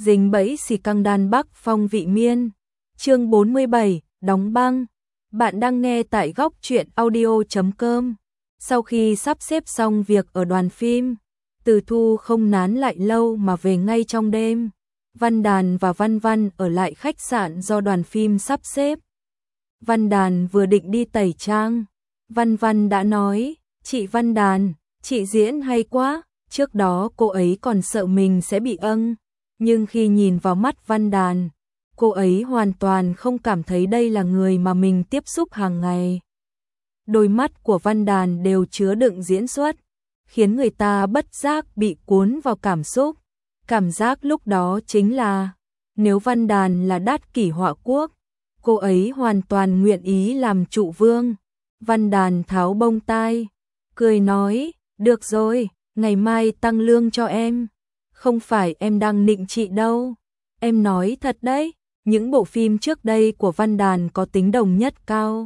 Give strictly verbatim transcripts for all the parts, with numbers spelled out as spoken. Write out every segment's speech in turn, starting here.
dính bẫy xì căng đan Bắc Phong Vị Miên. Chương bốn mươi bảy, đóng băng. Bạn đang nghe tại góc truyện audio chấm com. Sau khi sắp xếp xong việc ở đoàn phim, Từ Thu không nán lại lâu mà về ngay trong đêm. Văn Đàn và Văn Văn ở lại khách sạn do đoàn phim sắp xếp. Văn Đàn vừa định đi tẩy trang, Văn Văn đã nói, chị Văn Đàn, chị diễn hay quá. Trước đó cô ấy còn sợ mình sẽ bị âng, nhưng khi nhìn vào mắt Văn Đàn, cô ấy hoàn toàn không cảm thấy đây là người mà mình tiếp xúc hàng ngày. Đôi mắt của Văn Đàn đều chứa đựng diễn xuất, khiến người ta bất giác bị cuốn vào cảm xúc. Cảm giác lúc đó chính là, nếu Văn Đàn là Đát Kỷ Họa Quốc, cô ấy hoàn toàn nguyện ý làm trụ vương. Văn Đàn tháo bông tai, cười nói, được rồi, ngày mai tăng lương cho em. Không phải em đang nịnh chị đâu, em nói thật đấy, những bộ phim trước đây của Văn Đàn có tính đồng nhất cao.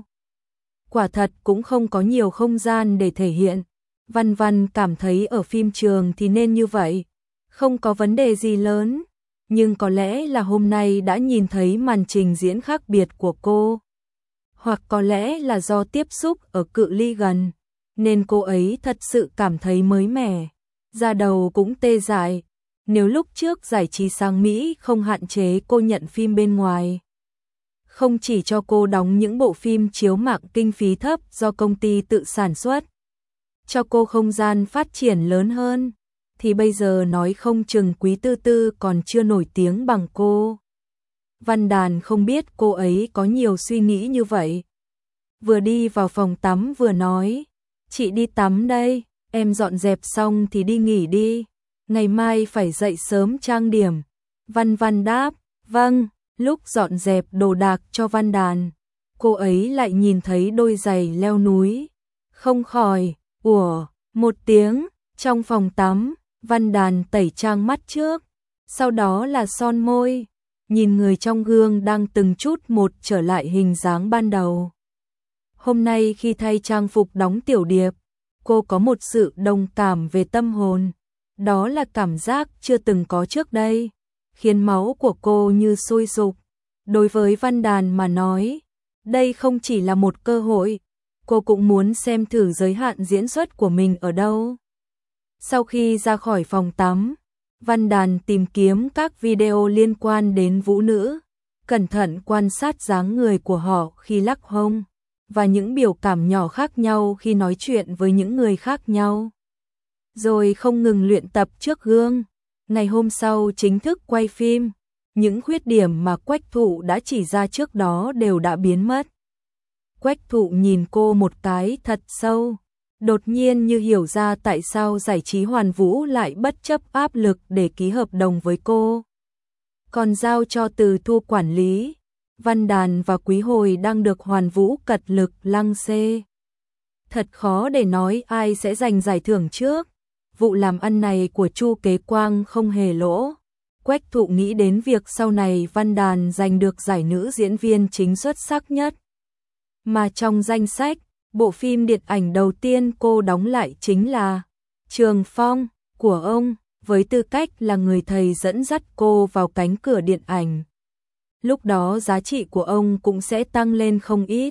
Quả thật cũng không có nhiều không gian để thể hiện. Văn Văn cảm thấy ở phim trường thì nên như vậy, không có vấn đề gì lớn. Nhưng có lẽ là hôm nay đã nhìn thấy màn trình diễn khác biệt của cô. Hoặc có lẽ là do tiếp xúc ở cự ly gần, nên cô ấy thật sự cảm thấy mới mẻ. Da đầu cũng tê dại. Nếu lúc trước giải trí sang Mỹ không hạn chế cô nhận phim bên ngoài, không chỉ cho cô đóng những bộ phim chiếu mạng kinh phí thấp do công ty tự sản xuất, cho cô không gian phát triển lớn hơn, thì bây giờ nói không chừng Quý Tư Tư còn chưa nổi tiếng bằng cô. Văn Đàn không biết cô ấy có nhiều suy nghĩ như vậy. Vừa đi vào phòng tắm vừa nói, chị đi tắm đây, em dọn dẹp xong thì đi nghỉ đi, ngày mai phải dậy sớm trang điểm. Văn Văn đáp, vâng. Lúc dọn dẹp đồ đạc cho Văn Đàn, cô ấy lại nhìn thấy đôi giày leo núi, không khỏi, ủa, một tiếng. Trong phòng tắm, Văn Đàn tẩy trang mắt trước, sau đó là son môi, nhìn người trong gương đang từng chút một trở lại hình dáng ban đầu. Hôm nay khi thay trang phục đóng tiểu điệp, cô có một sự đồng cảm về tâm hồn, đó là cảm giác chưa từng có trước đây, khiến máu của cô như sôi sục. Đối với Văn Đàn mà nói, đây không chỉ là một cơ hội, cô cũng muốn xem thử giới hạn diễn xuất của mình ở đâu. Sau khi ra khỏi phòng tắm, Văn Đàn tìm kiếm các video liên quan đến vũ nữ, cẩn thận quan sát dáng người của họ khi lắc hông, và những biểu cảm nhỏ khác nhau khi nói chuyện với những người khác nhau. Rồi không ngừng luyện tập trước gương. Ngày hôm sau chính thức quay phim, những khuyết điểm mà Quách Thụ đã chỉ ra trước đó đều đã biến mất. Quách Thụ nhìn cô một cái thật sâu, đột nhiên như hiểu ra tại sao giải trí Hoàn Vũ lại bất chấp áp lực để ký hợp đồng với cô, còn giao cho Từ Thu quản lý. Văn Đàn và Quý Hồi đang được Hoàn Vũ cật lực lăng xê. Thật khó để nói ai sẽ giành giải thưởng trước. Vụ làm ăn này của Chu Kế Quang không hề lỗ. Quách Thụ nghĩ đến việc sau này Văn Đàn giành được giải nữ diễn viên chính xuất sắc nhất. Mà trong danh sách, bộ phim điện ảnh đầu tiên cô đóng lại chính là Trường Phong của ông, với tư cách là người thầy dẫn dắt cô vào cánh cửa điện ảnh. Lúc đó giá trị của ông cũng sẽ tăng lên không ít,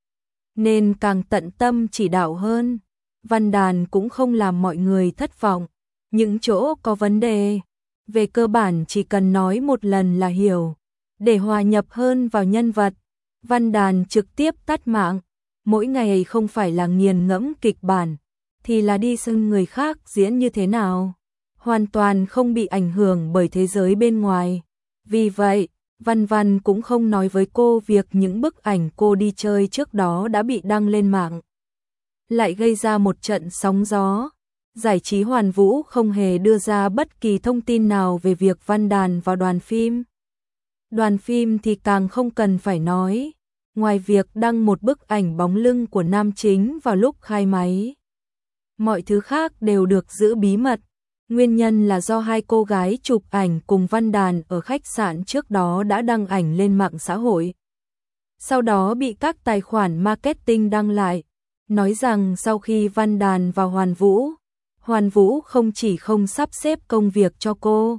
nên càng tận tâm chỉ đạo hơn. Văn Đàn cũng không làm mọi người thất vọng. Những chỗ có vấn đề, về cơ bản chỉ cần nói một lần là hiểu. Để hòa nhập hơn vào nhân vật, Văn Đàn trực tiếp tắt mạng. Mỗi ngày không phải là nghiền ngẫm kịch bản, thì là đi xem người khác diễn như thế nào. Hoàn toàn không bị ảnh hưởng bởi thế giới bên ngoài. Vì vậy, Văn Văn cũng không nói với cô việc những bức ảnh cô đi chơi trước đó đã bị đăng lên mạng, lại gây ra một trận sóng gió. Giải trí Hoàn Vũ không hề đưa ra bất kỳ thông tin nào về việc Văn Đàn vào đoàn phim. Đoàn phim thì càng không cần phải nói, ngoài việc đăng một bức ảnh bóng lưng của nam chính vào lúc khai máy, mọi thứ khác đều được giữ bí mật. Nguyên nhân là do hai cô gái chụp ảnh cùng Văn Đàn ở khách sạn trước đó đã đăng ảnh lên mạng xã hội, sau đó bị các tài khoản marketing đăng lại, nói rằng sau khi Văn Đàn vào Hoàn Vũ, Hoàn Vũ không chỉ không sắp xếp công việc cho cô,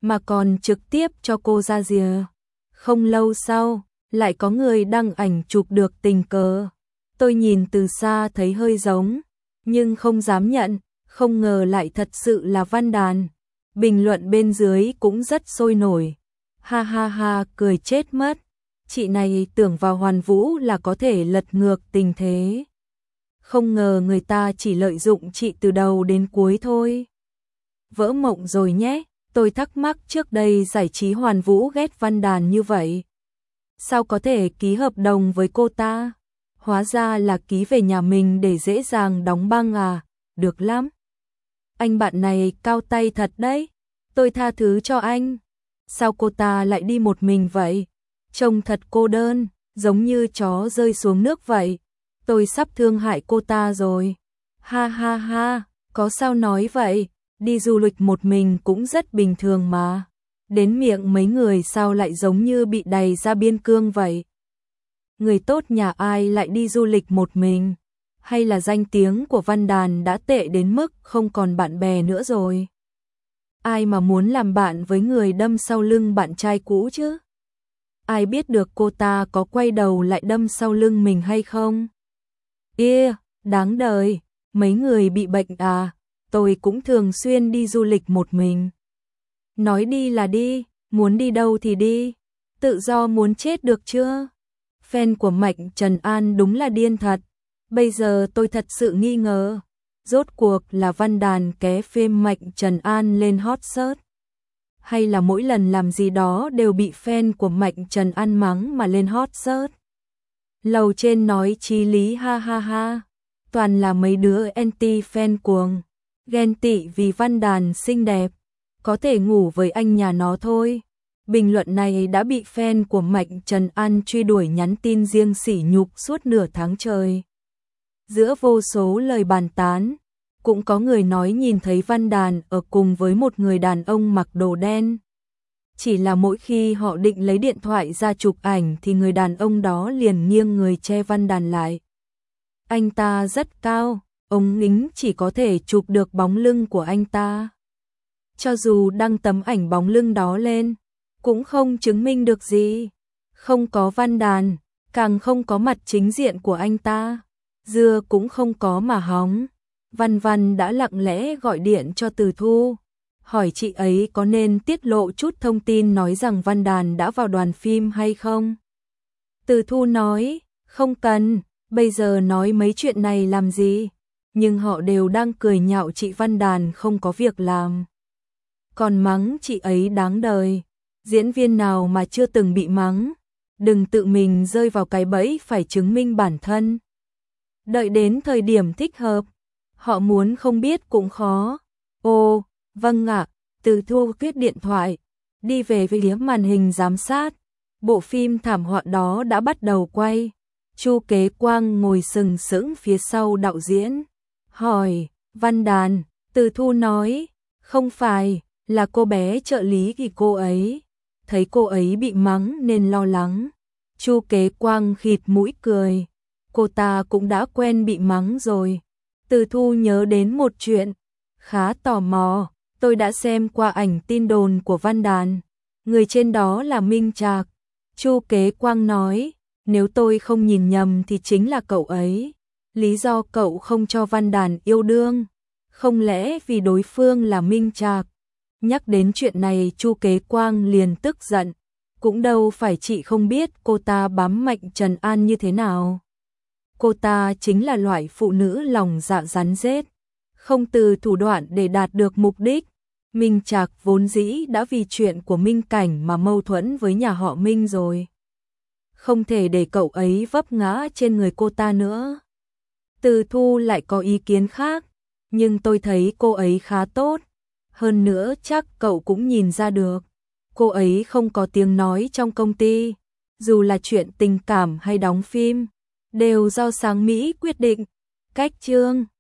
mà còn trực tiếp cho cô ra rìa. Không lâu sau, lại có người đăng ảnh chụp được tình cờ. Tôi nhìn từ xa thấy hơi giống, nhưng không dám nhận, không ngờ lại thật sự là Văn Đàn. Bình luận bên dưới cũng rất sôi nổi. Ha ha ha, cười chết mất. Chị này tưởng vào Hoàn Vũ là có thể lật ngược tình thế. Không ngờ người ta chỉ lợi dụng chị từ đầu đến cuối thôi. Vỡ mộng rồi nhé, tôi thắc mắc trước đây giải trí Hoàn Vũ ghét Văn Đàn như vậy. Sao có thể ký hợp đồng với cô ta? Hóa ra là ký về nhà mình để dễ dàng đóng băng à, được lắm. Anh bạn này cao tay thật đấy, tôi tha thứ cho anh. Sao cô ta lại đi một mình vậy? Trông thật cô đơn, giống như chó rơi xuống nước vậy. Tôi sắp thương hại cô ta rồi. Ha ha ha, có sao nói vậy, đi du lịch một mình cũng rất bình thường mà. Đến miệng mấy người sao lại giống như bị đày ra biên cương vậy? Người tốt nhà ai lại đi du lịch một mình? Hay là danh tiếng của Văn Đàn đã tệ đến mức không còn bạn bè nữa rồi? Ai mà muốn làm bạn với người đâm sau lưng bạn trai cũ chứ? Ai biết được cô ta có quay đầu lại đâm sau lưng mình hay không? Ê, đáng đời, mấy người bị bệnh à? Tôi cũng thường xuyên đi du lịch một mình. Nói đi là đi, muốn đi đâu thì đi, tự do muốn chết được chưa? Fan của Mạnh Trần An đúng là điên thật. Bây giờ tôi thật sự nghi ngờ, rốt cuộc là Văn Đàn ké phim Mạnh Trần An lên hot search, hay là mỗi lần làm gì đó đều bị fan của Mạnh Trần An mắng mà lên hot search. Lầu trên nói chí lý ha ha ha, toàn là mấy đứa anti fan cuồng, ghen tị vì Văn Đàn xinh đẹp, có thể ngủ với anh nhà nó thôi. Bình luận này đã bị fan của Mạnh Trần An truy đuổi nhắn tin riêng sỉ nhục suốt nửa tháng trời. Giữa vô số lời bàn tán, cũng có người nói nhìn thấy Văn Đàn ở cùng với một người đàn ông mặc đồ đen. Chỉ là mỗi khi họ định lấy điện thoại ra chụp ảnh thì người đàn ông đó liền nghiêng người che Văn Đàn lại. Anh ta rất cao, ống kính chỉ có thể chụp được bóng lưng của anh ta. Cho dù đăng tấm ảnh bóng lưng đó lên, cũng không chứng minh được gì. Không có Văn Đàn, càng không có mặt chính diện của anh ta. Dưa cũng không có mà hóng. Văn Văn đã lặng lẽ gọi điện cho Từ Thu, hỏi chị ấy có nên tiết lộ chút thông tin nói rằng Văn Đàn đã vào đoàn phim hay không. Từ Thu nói, không cần, bây giờ nói mấy chuyện này làm gì. Nhưng họ đều đang cười nhạo chị Văn Đàn không có việc làm. Còn mắng chị ấy đáng đời. Diễn viên nào mà chưa từng bị mắng, đừng tự mình rơi vào cái bẫy phải chứng minh bản thân. Đợi đến thời điểm thích hợp, họ muốn không biết cũng khó. Ồ, vâng ạ, Từ Thu quyết điện thoại, đi về phía màn hình giám sát. Bộ phim thảm họa đó đã bắt đầu quay. Chu Kế Quang ngồi sừng sững phía sau đạo diễn, hỏi, Văn Đàn. Từ Thu nói, không phải, là cô bé trợ lý thì cô ấy. Thấy cô ấy bị mắng nên lo lắng. Chu Kế Quang khịt mũi cười. Cô ta cũng đã quen bị mắng rồi. Từ Thu nhớ đến một chuyện. Khá tò mò, tôi đã xem qua ảnh tin đồn của Văn Đàn. Người trên đó là Minh Trạc. Chu Kế Quang nói, nếu tôi không nhìn nhầm thì chính là cậu ấy. Lý do cậu không cho Văn Đàn yêu đương, không lẽ vì đối phương là Minh Trạc? Nhắc đến chuyện này Chu Kế Quang liền tức giận. Cũng đâu phải chị không biết cô ta bám Mạnh Trần An như thế nào. Cô ta chính là loại phụ nữ lòng dạ rắn rết, không từ thủ đoạn để đạt được mục đích. Minh Trạc vốn dĩ đã vì chuyện của Minh Cảnh mà mâu thuẫn với nhà họ Minh rồi. Không thể để cậu ấy vấp ngã trên người cô ta nữa. Từ Thu lại có ý kiến khác, nhưng tôi thấy cô ấy khá tốt. Hơn nữa chắc cậu cũng nhìn ra được, cô ấy không có tiếng nói trong công ty, dù là chuyện tình cảm hay đóng phim, đều do Sáng Mỹ quyết định. Cách chương